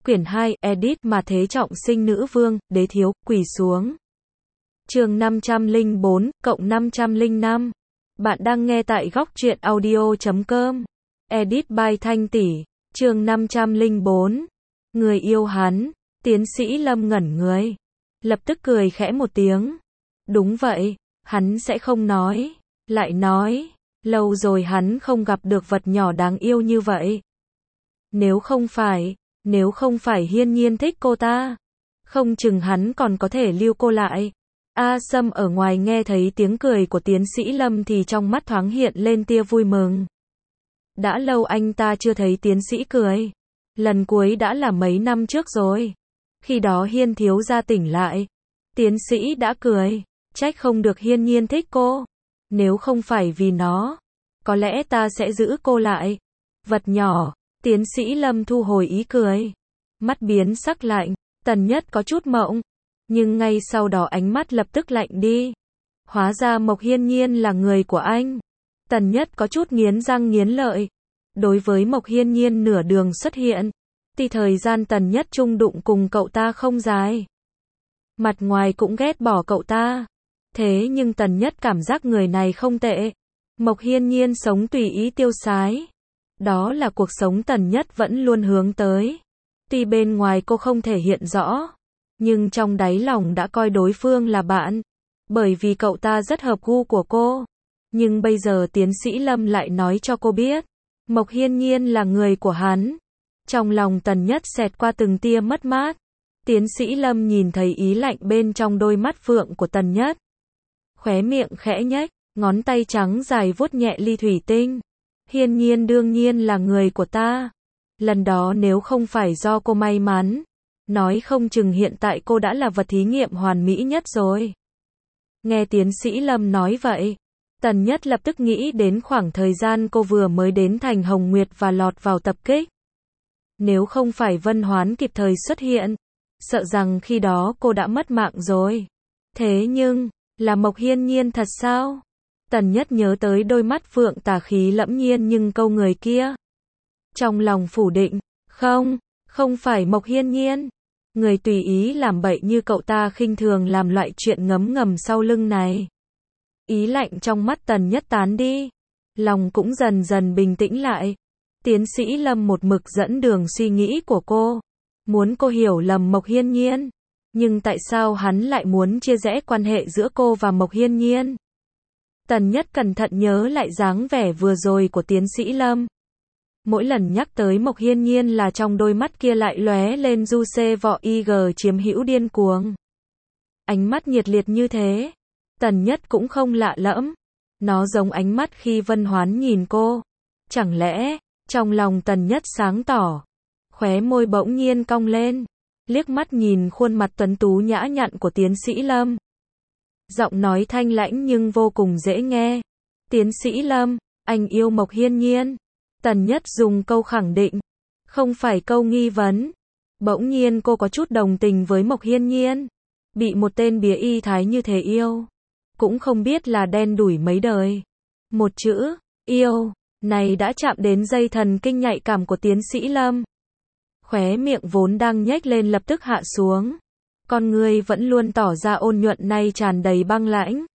Quyển 2, edit mà thế trọng sinh nữ vương, đế thiếu, quỳ xuống. Chương 504, cộng 505. Bạn đang nghe tại góc truyện audio.com. Edit by Thanh Tỷ. Chương 504. Người yêu hắn. Tiến sĩ Lâm ngẩn người. Lập tức cười khẽ một tiếng. Đúng vậy, hắn sẽ không nói. Lại nói, lâu rồi hắn không gặp được vật nhỏ đáng yêu như vậy. Nếu không phải Hiên Nhiên thích cô ta, không chừng hắn còn có thể lưu cô lại. A Sâm ở ngoài nghe thấy tiếng cười của tiến sĩ Lâm thì trong mắt thoáng hiện lên tia vui mừng. Đã lâu anh ta chưa thấy tiến sĩ cười. Lần cuối đã là mấy năm trước rồi. Khi đó Hiên thiếu gia tỉnh lại. Tiến sĩ đã cười. Trách không được Hiên Nhiên thích cô. Nếu không phải vì nó, có lẽ ta sẽ giữ cô lại. Vật nhỏ. Tiến sĩ Lâm thu hồi ý cười. Mắt biến sắc lạnh. Tần Nhất có chút mộng. Nhưng ngay sau đó ánh mắt lập tức lạnh đi. Hóa ra Mộc Hiên Nhiên là người của anh. Tần Nhất có chút nghiến răng nghiến lợi. Đối với Mộc Hiên Nhiên nửa đường xuất hiện, thì thời gian Tần Nhất chung đụng cùng cậu ta không dài. Mặt ngoài cũng ghét bỏ cậu ta. Thế nhưng Tần Nhất cảm giác người này không tệ. Mộc Hiên Nhiên sống tùy ý tiêu sái. Đó là cuộc sống Tần Nhất vẫn luôn hướng tới. Tuy bên ngoài cô không thể hiện rõ, nhưng trong đáy lòng đã coi đối phương là bạn. Bởi vì cậu ta rất hợp gu của cô. Nhưng bây giờ tiến sĩ Lâm lại nói cho cô biết, Mộc Hiên Nhiên là người của hắn. Trong lòng Tần Nhất xẹt qua từng tia mất mát. Tiến sĩ Lâm nhìn thấy ý lạnh bên trong đôi mắt phượng của Tần Nhất. Khóe miệng khẽ nhếch, ngón tay trắng dài vuốt nhẹ ly thủy tinh. Hiên Nhiên đương nhiên là người của ta. Lần đó nếu không phải do cô may mắn, nói không chừng hiện tại cô đã là vật thí nghiệm hoàn mỹ nhất rồi. Nghe tiến sĩ Lâm nói vậy, Tần Nhất lập tức nghĩ đến khoảng thời gian cô vừa mới đến thành Hồng Nguyệt và lọt vào tập kích. Nếu không phải Vân Hoán kịp thời xuất hiện, sợ rằng khi đó cô đã mất mạng rồi. Thế nhưng, là Mộc Hiên Nhiên thật sao? Tần Nhất nhớ tới đôi mắt phượng tà khí lẫm nhiên nhưng câu người kia. Trong lòng phủ định, không phải Mộc Hiên Nhiên. Người tùy ý làm bậy như cậu ta khinh thường làm loại chuyện ngấm ngầm sau lưng này. Ý lạnh trong mắt Tần Nhất tán đi. Lòng cũng dần dần bình tĩnh lại. Tiến sĩ Lâm một mực dẫn đường suy nghĩ của cô. Muốn cô hiểu lầm Mộc Hiên Nhiên. Nhưng tại sao hắn lại muốn chia rẽ quan hệ giữa cô và Mộc Hiên Nhiên? Tần Nhất cẩn thận nhớ lại dáng vẻ vừa rồi của tiến sĩ Lâm. Mỗi lần nhắc tới Mộc Hiên Nhiên là trong đôi mắt kia lại lóe lên du xê vọ ig chiếm hữu điên cuồng. Ánh mắt nhiệt liệt như thế, Tần Nhất cũng không lạ lẫm. Nó giống ánh mắt khi Vân Hoán nhìn cô. Chẳng lẽ, trong lòng Tần Nhất sáng tỏ, khóe môi bỗng nhiên cong lên, liếc mắt nhìn khuôn mặt tuấn tú nhã nhặn của tiến sĩ Lâm. Giọng nói thanh lãnh nhưng vô cùng dễ nghe. Tiến sĩ Lâm, anh yêu Mộc Hiên Nhiên. Tần Nhất dùng câu khẳng định, không phải câu nghi vấn. Bỗng nhiên cô có chút đồng tình với Mộc Hiên Nhiên. Bị một tên bía y thái như thế yêu, cũng không biết là đen đủi mấy đời. Một chữ, yêu, này đã chạm đến dây thần kinh nhạy cảm của tiến sĩ Lâm. Khóe miệng vốn đang nhếch lên lập tức hạ xuống. Con người vẫn luôn tỏ ra ôn nhuận nay tràn đầy băng lãnh,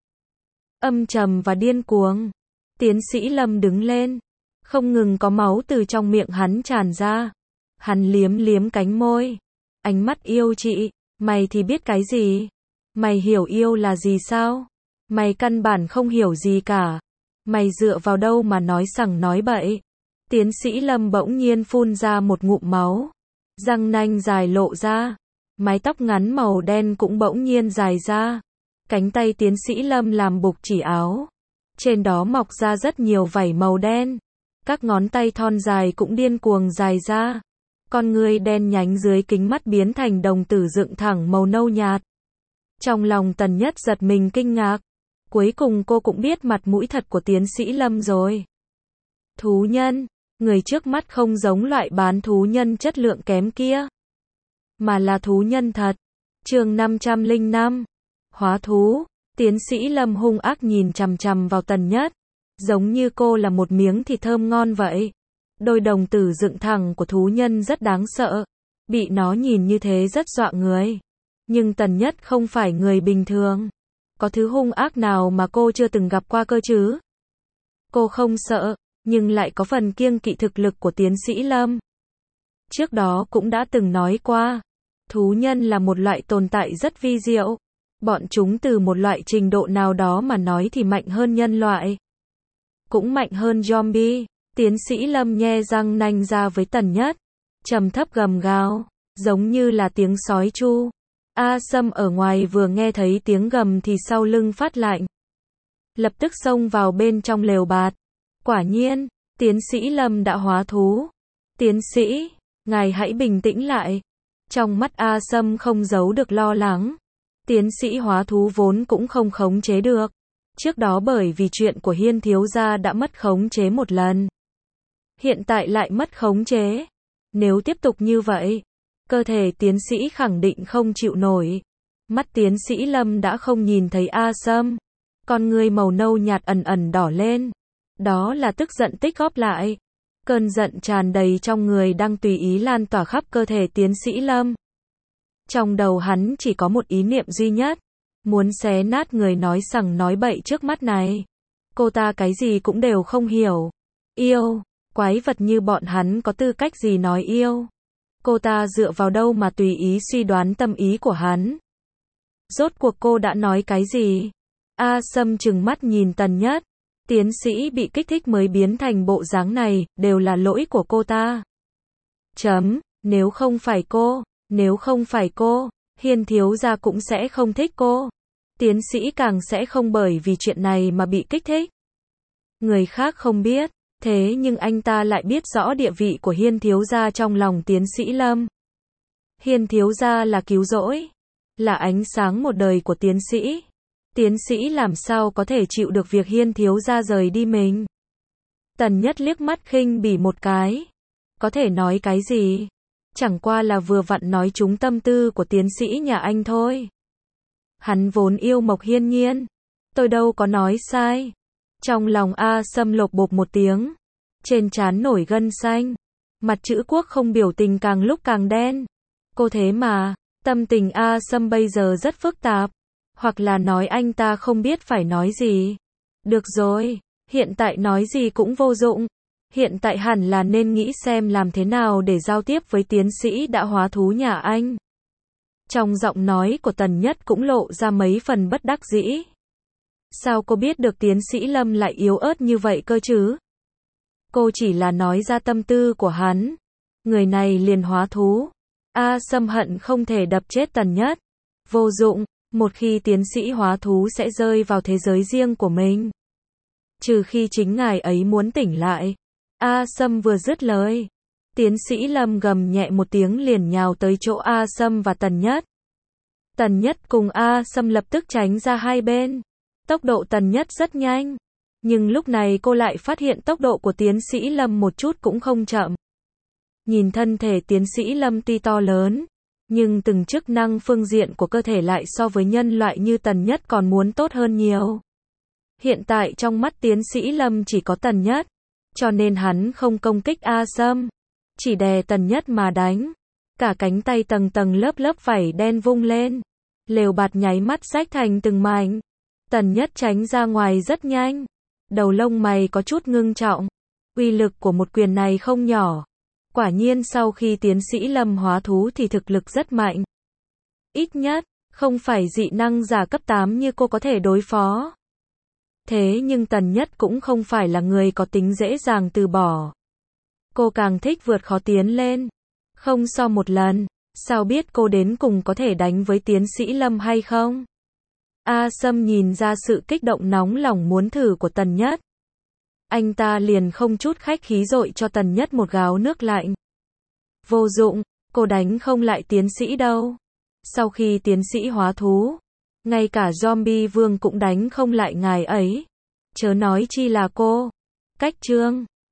âm trầm và điên cuồng. Tiến sĩ Lâm đứng lên. Không ngừng có máu từ trong miệng hắn tràn ra. Hắn liếm liếm cánh môi. Ánh mắt yêu chị, mày thì biết cái gì? Mày hiểu yêu là gì sao? Mày căn bản không hiểu gì cả. Mày dựa vào đâu mà nói sằng nói bậy? Tiến sĩ Lâm bỗng nhiên phun ra một ngụm máu. Răng nanh dài lộ ra. Mái tóc ngắn màu đen cũng bỗng nhiên dài ra. Cánh tay tiến sĩ Lâm làm bục chỉ áo. Trên đó mọc ra rất nhiều vảy màu đen. Các ngón tay thon dài cũng điên cuồng dài ra. Con ngươi đen nhánh dưới kính mắt biến thành đồng tử dựng thẳng màu nâu nhạt. Trong lòng Tần Nhất giật mình kinh ngạc. Cuối cùng cô cũng biết mặt mũi thật của tiến sĩ Lâm rồi. Thú nhân, người trước mắt không giống loại bán thú nhân chất lượng kém kia, mà là thú nhân thật. Chương 505. Hóa thú. Tiến sĩ Lâm hung ác nhìn chằm chằm vào Tần Nhất. Giống như cô là một miếng thịt thơm ngon vậy. Đôi đồng tử dựng thẳng của thú nhân rất đáng sợ. Bị nó nhìn như thế rất dọa người. Nhưng Tần Nhất không phải người bình thường. Có thứ hung ác nào mà cô chưa từng gặp qua cơ chứ? Cô không sợ, nhưng lại có phần kiêng kỵ thực lực của tiến sĩ Lâm. Trước đó cũng đã từng nói qua, thú nhân là một loại tồn tại rất vi diệu. Bọn chúng từ một loại trình độ nào đó mà nói thì mạnh hơn nhân loại. Cũng mạnh hơn zombie. Tiến sĩ Lâm nhe răng nanh ra với Tần Nhất. Trầm thấp gầm gào, giống như là tiếng sói tru. A Sâm ở ngoài vừa nghe thấy tiếng gầm thì sau lưng phát lạnh. Lập tức xông vào bên trong lều bạt. Quả nhiên, tiến sĩ Lâm đã hóa thú. Tiến sĩ, ngài hãy bình tĩnh lại. Trong mắt A Sâm không giấu được lo lắng. Tiến sĩ hóa thú vốn cũng không khống chế được. Trước đó bởi vì chuyện của Hiên thiếu gia đã mất khống chế một lần. Hiện tại lại mất khống chế. Nếu tiếp tục như vậy, cơ thể tiến sĩ khẳng định không chịu nổi. Mắt tiến sĩ Lâm đã không nhìn thấy A Sâm. Con người màu nâu nhạt ẩn ẩn đỏ lên. Đó là tức giận tích góp lại. Cơn giận tràn đầy trong người đang tùy ý lan tỏa khắp cơ thể tiến sĩ Lâm. Trong đầu hắn chỉ có một ý niệm duy nhất. Muốn xé nát người nói sằng nói bậy trước mắt này. Cô ta cái gì cũng đều không hiểu. Yêu, quái vật như bọn hắn có tư cách gì nói yêu. Cô ta dựa vào đâu mà tùy ý suy đoán tâm ý của hắn. Rốt cuộc cô đã nói cái gì? A Sâm trừng mắt nhìn Tần Nhất. Tiến sĩ bị kích thích mới biến thành bộ dáng này, đều là lỗi của cô ta. Nếu không phải cô, Hiên thiếu gia cũng sẽ không thích cô. Tiến sĩ càng sẽ không bởi vì chuyện này mà bị kích thích. Người khác không biết, thế nhưng anh ta lại biết rõ địa vị của Hiên thiếu gia trong lòng tiến sĩ Lâm. Hiên thiếu gia là cứu rỗi, là ánh sáng một đời của tiến sĩ. Tiến sĩ làm sao có thể chịu được việc Hiên thiếu gia rời đi mình. Tần Nhất liếc mắt khinh bỉ một cái. Có thể nói cái gì? Chẳng qua là vừa vặn nói trúng tâm tư của tiến sĩ nhà anh thôi. Hắn vốn yêu Mộc Hiên Nhiên. Tôi đâu có nói sai. Trong lòng A Sâm lộp bộp một tiếng. Trên trán nổi gân xanh. Mặt chữ quốc không biểu tình càng lúc càng đen. Cô thế mà, tâm tình A Sâm bây giờ rất phức tạp. Hoặc là nói anh ta không biết phải nói gì. Được rồi, hiện tại nói gì cũng vô dụng. Hiện tại hẳn là nên nghĩ xem làm thế nào để giao tiếp với tiến sĩ đã hóa thú nhà anh. Trong giọng nói của Tần Nhất cũng lộ ra mấy phần bất đắc dĩ. Sao cô biết được tiến sĩ Lâm lại yếu ớt như vậy cơ chứ? Cô chỉ là nói ra tâm tư của hắn. Người này liền hóa thú. A Sâm hận không thể đập chết Tần Nhất. Vô dụng, một khi tiến sĩ hóa thú sẽ rơi vào thế giới riêng của mình. Trừ khi chính ngài ấy muốn tỉnh lại. A Sâm vừa dứt lời. Tiến sĩ Lâm gầm nhẹ một tiếng liền nhào tới chỗ A Sâm và Tần Nhất. Tần Nhất cùng A Sâm lập tức tránh ra hai bên. Tốc độ Tần Nhất rất nhanh. Nhưng lúc này cô lại phát hiện tốc độ của tiến sĩ Lâm một chút cũng không chậm. Nhìn thân thể tiến sĩ Lâm tuy to lớn, nhưng từng chức năng phương diện của cơ thể lại so với nhân loại như Tần Nhất còn muốn tốt hơn nhiều. Hiện tại trong mắt tiến sĩ Lâm chỉ có Tần Nhất, cho nên hắn không công kích A Sâm, chỉ đè Tần Nhất mà đánh. Cả cánh tay tầng tầng lớp lớp vảy đen vung lên, lều bạt nháy mắt rách thành từng mảnh. Tần Nhất tránh ra ngoài rất nhanh, đầu lông mày có chút ngưng trọng. Uy lực của một quyền này không nhỏ. Quả nhiên sau khi tiến sĩ Lâm hóa thú thì thực lực rất mạnh. Ít nhất, không phải dị năng giả cấp 8 như cô có thể đối phó. Thế nhưng Tần Nhất cũng không phải là người có tính dễ dàng từ bỏ. Cô càng thích vượt khó tiến lên. Không so một lần, sao biết cô đến cùng có thể đánh với tiến sĩ Lâm hay không? A Sâm nhìn ra sự kích động nóng lòng muốn thử của Tần Nhất. Anh ta liền không chút khách khí dội cho Tần Nhất một gáo nước lạnh. Vô dụng, cô đánh không lại tiến sĩ đâu. Sau khi tiến sĩ hóa thú, ngay cả zombie vương cũng đánh không lại ngài ấy. Chớ nói chi là cô. Cách chương